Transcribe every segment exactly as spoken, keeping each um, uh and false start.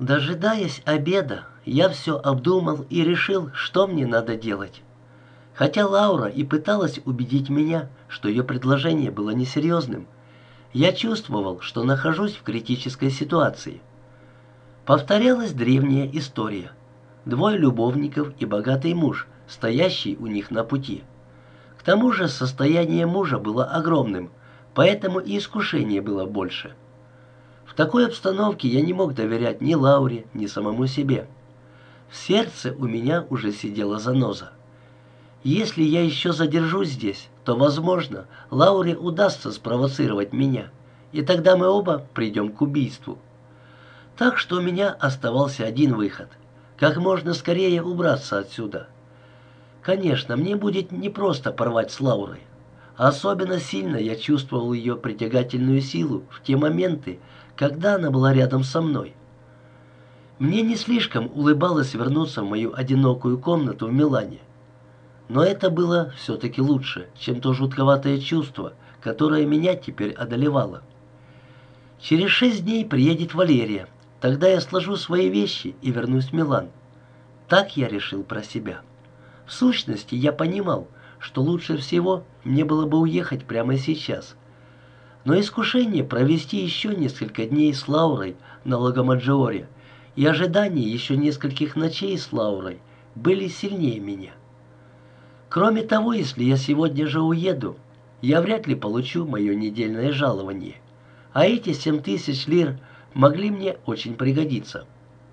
Дожидаясь обеда, я все обдумал и решил, что мне надо делать. Хотя Лаура и пыталась убедить меня, что ее предложение было несерьезным, я чувствовал, что нахожусь в критической ситуации. Повторялась древняя история. Двое любовников и богатый муж, стоящий у них на пути. К тому же состояние мужа было огромным, поэтому и искушение было больше. В такой обстановке я не мог доверять ни Лауре, ни самому себе. В сердце у меня уже сидела заноза. Если я еще задержусь здесь, то, возможно, Лауре удастся спровоцировать меня, и тогда мы оба придем к убийству. Так что у меня оставался один выход – как можно скорее убраться отсюда. Конечно, мне будет непросто порвать с Лаурой. Особенно сильно я чувствовал ее притягательную силу в те моменты, когда она была рядом со мной. Мне не слишком улыбалось вернуться в мою одинокую комнату в Милане. Но это было все-таки лучше, чем то жутковатое чувство, которое меня теперь одолевало. Через шесть дней приедет Валерия. Тогда я сложу свои вещи и вернусь в Милан. Так я решил про себя. В сущности, я понимал, что лучше всего мне было бы уехать прямо сейчас. Но искушение провести еще несколько дней с Лаурой на Лагомаджоре и ожидание еще нескольких ночей с Лаурой были сильнее меня. Кроме того, если я сегодня же уеду, я вряд ли получу мое недельное жалование, а эти семь тысяч лир могли мне очень пригодиться.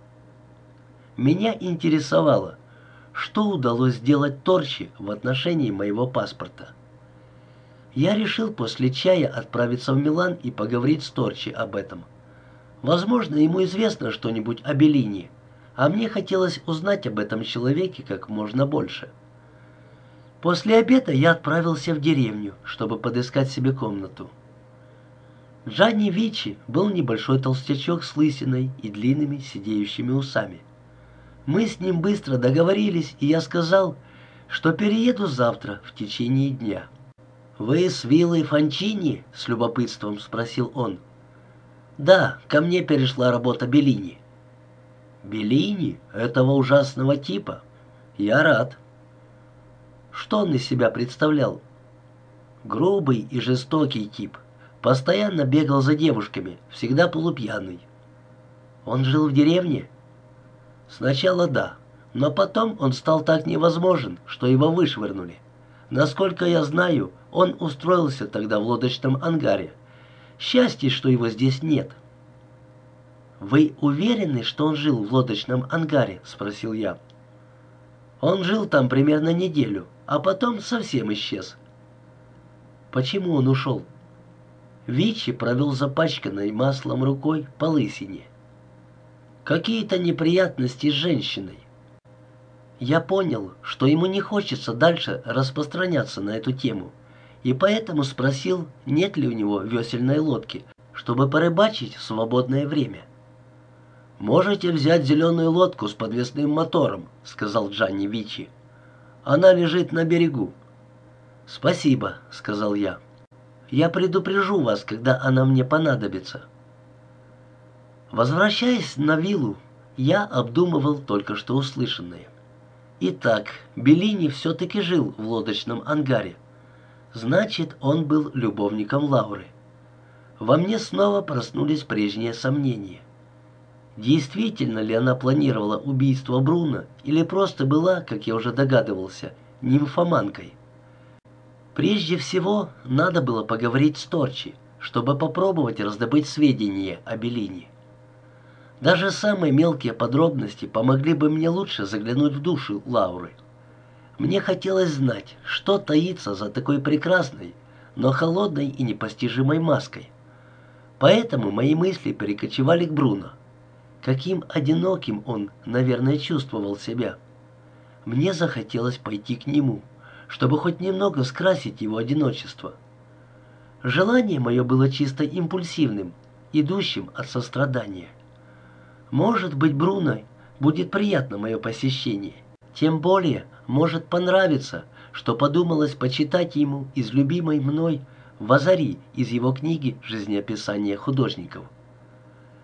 Меня интересовало, что удалось сделать Торчи в отношении моего паспорта. Я решил после чая отправиться в Милан и поговорить с Торчи об этом. Возможно, ему известно что-нибудь о Беллини, а мне хотелось узнать об этом человеке как можно больше. После обеда я отправился в деревню, чтобы подыскать себе комнату. Джанни Вичи был небольшой толстячок с лысиной и длинными сидеющими усами. Мы с ним быстро договорились, и я сказал, что перееду завтра в течение дня. «Вы с виллой Фончини?» — с любопытством спросил он. «Да, ко мне перешла работа Беллини». «Беллини? Этого ужасного типа? Я рад». Что он из себя представлял? Грубый и жестокий тип. Постоянно бегал за девушками, всегда полупьяный. Он жил в деревне? Сначала да, но потом он стал так невозможен, что его вышвырнули. Насколько я знаю, он устроился тогда в лодочном ангаре. Счастье, что его здесь нет. «Вы уверены, что он жил в лодочном ангаре?» — спросил я. «Он жил там примерно неделю, а потом совсем исчез». «Почему он ушел?» Вичи провел запачканной маслом рукой по лысине. «Какие-то неприятности с женщиной». Я понял, что ему не хочется дальше распространяться на эту тему, и поэтому спросил, нет ли у него весельной лодки, чтобы порыбачить в свободное время. «Можете взять зеленую лодку с подвесным мотором», — сказал Джанни Вичи. «Она лежит на берегу». «Спасибо», — сказал я. «Я предупрежу вас, когда она мне понадобится». Возвращаясь на виллу, я обдумывал только что услышанное. Итак, Беллини все-таки жил в лодочном ангаре. Значит, он был любовником Лауры. Во мне снова проснулись прежние сомнения. Действительно ли она планировала убийство Бруно или просто была, как я уже догадывался, нимфоманкой? Прежде всего, надо было поговорить с Торчи, чтобы попробовать раздобыть сведения о Беллини. Даже самые мелкие подробности помогли бы мне лучше заглянуть в душу Лауры. Мне хотелось знать, что таится за такой прекрасной, но холодной и непостижимой маской. Поэтому мои мысли перекочевали к Бруно. Каким одиноким он, наверное, чувствовал себя. Мне захотелось пойти к нему, чтобы хоть немного скрасить его одиночество. Желание мое было чисто импульсивным, идущим от сострадания. Может быть, Бруно будет приятно мое посещение. Тем более, может понравиться, что подумалось почитать ему из любимой мной Вазари из его книги «Жизнеописание художников».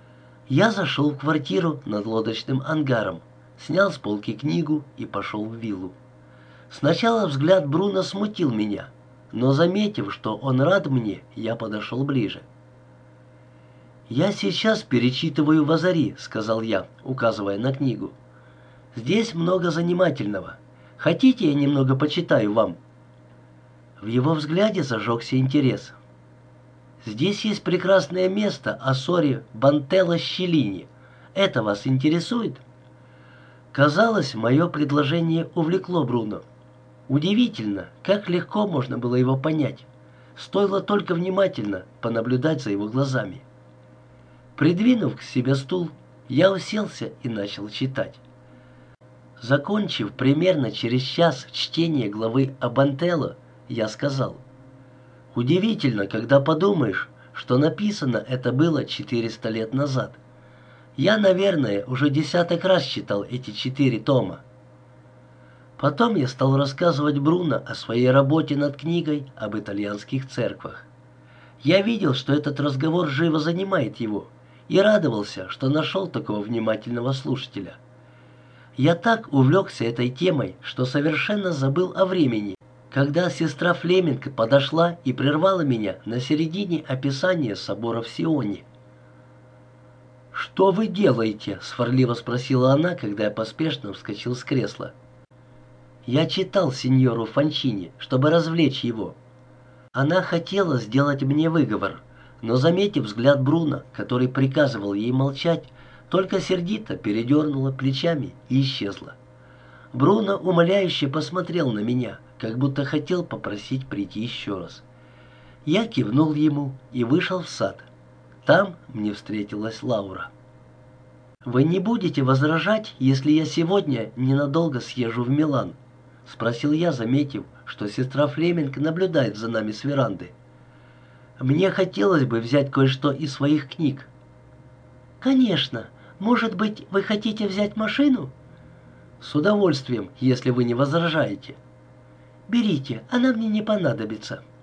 Я зашел в квартиру над лодочным ангаром, снял с полки книгу и пошел в виллу. Сначала взгляд Бруно смутил меня, но, заметив, что он рад мне, я подошел ближе. «Я сейчас перечитываю «Вазари», — сказал я, указывая на книгу. «Здесь много занимательного. Хотите, я немного почитаю вам?» В его взгляде зажегся интерес. «Здесь есть прекрасное место о ссоре Бантелло-Щеллини. Это вас интересует?» Казалось, мое предложение увлекло Бруно. Удивительно, как легко можно было его понять. Стоило только внимательно понаблюдать за его глазами. Придвинув к себе стул, я уселся и начал читать. Закончив примерно через час чтение главы о Бантелло, я сказал: «Удивительно, когда подумаешь, что написано это было четыреста лет назад. Я, наверное, уже десяток раз читал эти четыре тома». Потом я стал рассказывать Бруно о своей работе над книгой об итальянских церквах. Я видел, что этот разговор живо занимает его, и радовался, что нашел такого внимательного слушателя. Я так увлекся этой темой, что совершенно забыл о времени, когда сестра Флеминг подошла и прервала меня на середине описания собора в Сионе. «Что вы делаете?» — сварливо спросила она, когда я поспешно вскочил с кресла. «Я читал сеньору Фончини, чтобы развлечь его. Она хотела сделать мне выговор, но, заметив взгляд Бруно, который приказывал ей молчать, только сердито передернула плечами и исчезла. Бруно умоляюще посмотрел на меня, как будто хотел попросить прийти еще раз. Я кивнул ему и вышел в сад. Там мне встретилась Лаура. «Вы не будете возражать, если я сегодня ненадолго съезжу в Милан?» — спросил я, заметив, что сестра Флеминг наблюдает за нами с веранды. «Мне хотелось бы взять кое-что из своих книг». «Конечно. Может быть, вы хотите взять машину?» «С удовольствием, если вы не возражаете». «Берите, она мне не понадобится».